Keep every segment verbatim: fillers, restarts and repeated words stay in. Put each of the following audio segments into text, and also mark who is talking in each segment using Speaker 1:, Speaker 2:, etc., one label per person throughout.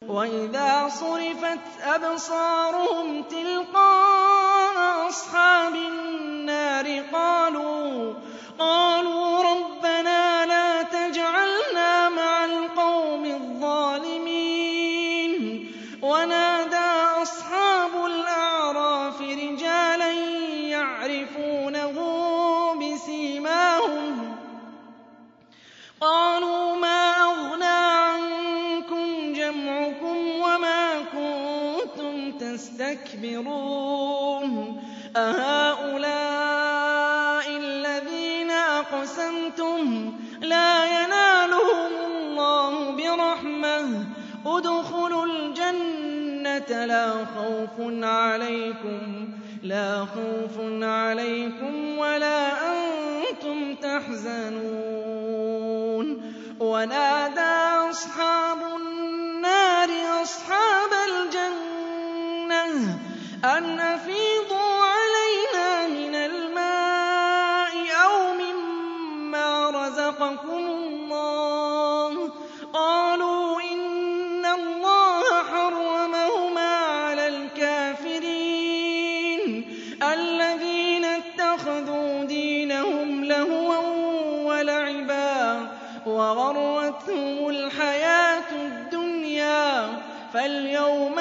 Speaker 1: وَإِذَا صُرِفَتْ أَبْصَارُهُمْ تِلْقَاءَ أَصْحَابِ النَّارِ قَالُوا قَالُوا رَبَّنَا لَا تَجْعَلْنَا مَعَ الْقَوْمِ الظَّالِمِينَ وَنَادَىٰ أَصْحَابُ الْأَعْرَافِ رِجَالًا يَعْرِفُونَهُم بِسِيمَاهُمْ قَالُوا مَا أَغْنَىٰ عَنكُمْ جَمْعُكُمْ وَمَا كُنتُمْ تَسْتَكْبِرُونَ أَهَٰؤُلَاءِ الَّذِينَ أَقْسَمْتُمْ لَا يَنَالُهُمُ اللَّهُ بِرَحْمَةٍ ادْخُلُوا الْجَنَّةَ لَا خَوْفٌ عَلَيْكُمْ وَلَا أَنتُمْ تَحْزَنُونَ وَنَادَىٰ أَصْحَابُ النَّارِ أَصْحَابَ الْجَنَّةِ أَنْ أَفِيضُوا عَلَيْنَا مِنَ الْمَاءِ أَوْ مِمَّا رَزَقَكُمُ اللَّهُ قَالُوا إِنَّ اللَّهَ حَرَّمَهُمَا عَلَى الْكَافِرِينَ الَّذِينَ اتَّخَذُوا دِينَهُمْ لَهْوًا وَلَعِبًا وَغَرَّتْهُمُ الْحَيَاةُ الدُّنْيَا فَالْيَوْمَ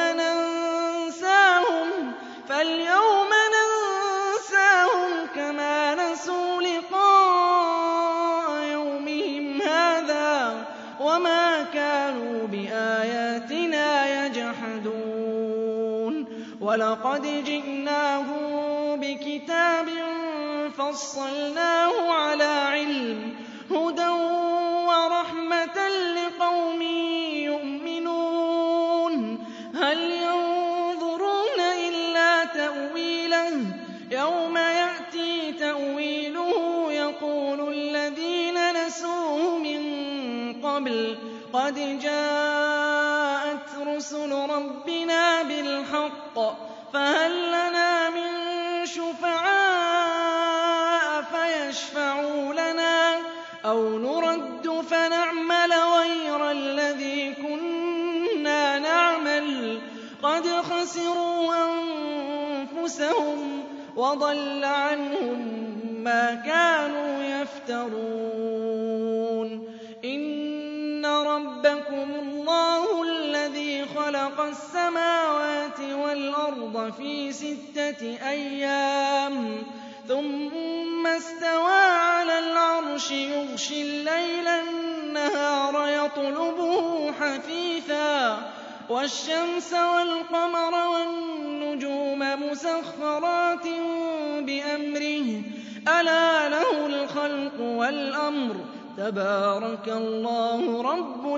Speaker 1: نَنسَاهُمْ كَمَا نَسُوا لِقَاءَ يَوْمِهِمْ هَٰذَا وَمَا كَانُوا بِآيَاتِنَا يَجْحَدُونَ وَلَقَدْ جِئْنَاهُم بِكِتَابٍ فَصَّلْنَاهُ عَلَىٰ عِلْمٍ هُدًى وَرَحْمَةً لِّقَوْمٍ يُؤْمِنُونَ هَلْ يَنظُرُونَ إِلَّا تَأْوِيلَهُ ۚ يَوْمَ يَأْتِي تَأْوِيلُهُ يَقُولُ الَّذِينَ نَسُوهُ مِن قَبْلُ قَدْ جَاءَتْ رُسُلُ رَبِّنَا بِالْحَقِّ فَهَل لَّنَا مِن شُفَعَاءَ فَيَشْفَعُوا لَنَا أَوْ نُرَدُّ فَنَعْمَلَ غَيْرَ الَّذِي كُنَّا نَعْمَلُ قَدْ خَسِرُوا أَنفُسَهُمْ وَضَلَّ عَنْهُم مَّا كَانُوا يَفْتَرُونَ إِنَّ رَبَّكُمُ اللَّهُ الَّذِي خَلَقَ السَّمَاوَاتِ وَالْأَرْضَ فِي سِتَّةِ أَيَّامٍ ثُمَّ اسْتَوَىٰ عَلَى الْعَرْشِ يُغْشِي اللَّيْلَ النَّهَارَ يَطْلُبُهُ حَثِيثًا وَالشَّمْسَ وَالْقَمَرَ وَالنُّجُومَ مُسَخَّرَاتٍ بِأَمْرِهِ ۗ أَلَا لَهُ الْخَلْقُ وَالْأَمْرُ ۗ تَبَارَكَ اللَّهُ رَبُّ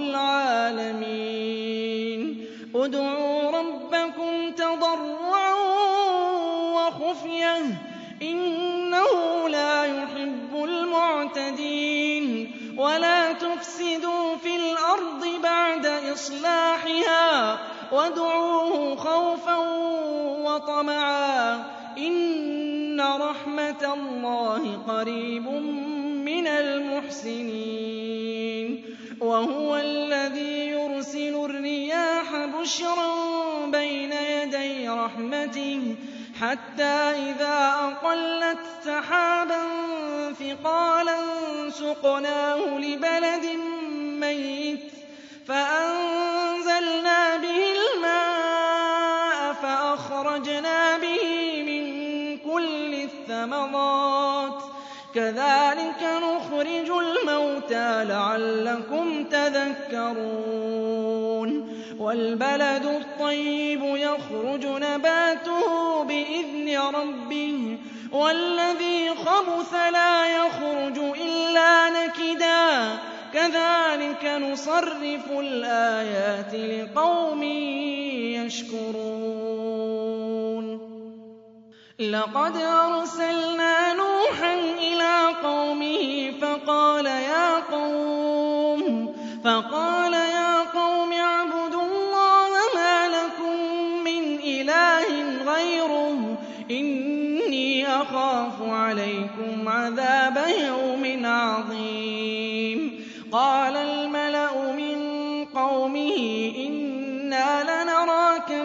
Speaker 1: الْعَالَمِينَ ادْعُوا رَبَّكُمْ تَضَرُّعًا وَخُفْيَةً ۚ إِنَّهُ لَا يُحِبُّ الْمُعْتَدِينَ وَلَا تُفْسِدُوا فِي الْأَرْضِ بَعْدَ إِصْلَاحِهَا وَادْعُوهُ خَوْفًا وَطَمَعًا ۚ إِنَّ رَحْمَتَ اللَّهِ قَرِيبٌ مِّنَ الْمُحْسِنِينَ وَهُوَ الَّذِي يُرْسِلُ الرِّيَاحَ بُشْرًا بَيْنَ يَدَيْ رَحْمَتِهِ حَتَّىٰ إِذَا أَقَلَّتْ سَحَابًا ثِقَالًا سُقْنَاهُ لِبَلَدٍ مَّيِّتٍ فَأَنزَلْنَا بِهِ الْمَاءَ فَأَخْرَجْنَا بِهِ مِن كُلِّ الثَّمَرَاتِ ۚ كَذَٰلِكَ نُخْرِجُ الْمَوْتَىٰ لَعَلَّكُمْ تَذَكَّرُونَ وَالْبَلَدُ الطَّيِّبُ يَخْرُجُ نَبَاتُهُ بِإِذْنِ رَبِّهِ وَالَّذِي خَبُثَ لَا يَخْرُجُ إِلَّا نَكِدًا ۚ كَذَٰلِكَ نُصَرِّفُ الْآيَاتِ لِقَوْمٍ يَشْكُرُونَ لَقَدْ أَرْسَلْنَا نُوحًا إِلَىٰ قَوْمِهِ فَقَالَ يَا قَوْمِ فَقَالَ يَا قَوْمِ اعْبُدُوا اللَّهَ مَا لَكُم مِّنْ إِلَٰهٍ غَيْرُهُ إِنِّي أَخَافُ عَلَيْكُمْ عَذَابَ يَوْمٍ عَظِيمٍ قَالَ الْمَلَأُ مِن قَوْمِهِ إِنَّا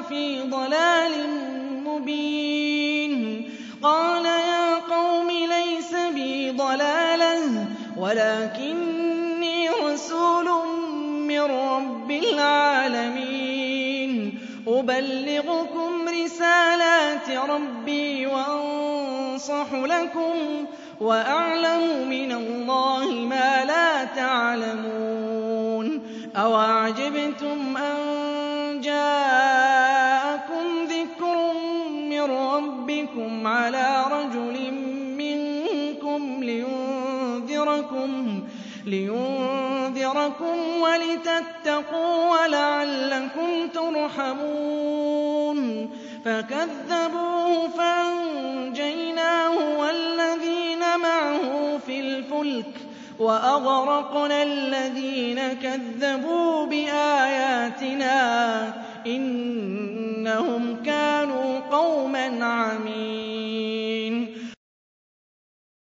Speaker 1: لَفِي ضَلَالٍ مُّبِينٍ قَالَ يَا قَوْمِ لَيْسَ بِي ضَلَالَةٌ وَلَٰكِنِّي رَسُولٌ مِّن رَّبِّ الْعَالَمِينَ أُبَلِّغُكُمْ رِسَالَاتِ رَبِّي وَأَنصَحُ لَكُمْ وَأَعْلَمُ مِنَ اللَّهِ مَا لَا تَعْلَمُونَ أَوَعَجِبْتُمْ أَن جَاءَكُمْ ذِكْرٌ مِّن رَّبِّكُمْ عَلَىٰ رَجُلٍ مِّنكُمْ لِيُنذِرَكُمْ لِيُنذِرَكُمْ وَلِتَتَّقُوا وَلَعَلَّكُمْ تُرْحَمُونَ فَكَذَّبُوهُ فَأَنجَيْنَاهُ وَالَّذِينَ مَعَهُ فِي الْفُلْكِ وَأَغْرَقْنَا الَّذِينَ كَذَّبُوا بِآيَاتِنَا ۚ إِنَّهُمْ كَانُوا قَوْمًا عَمِينَ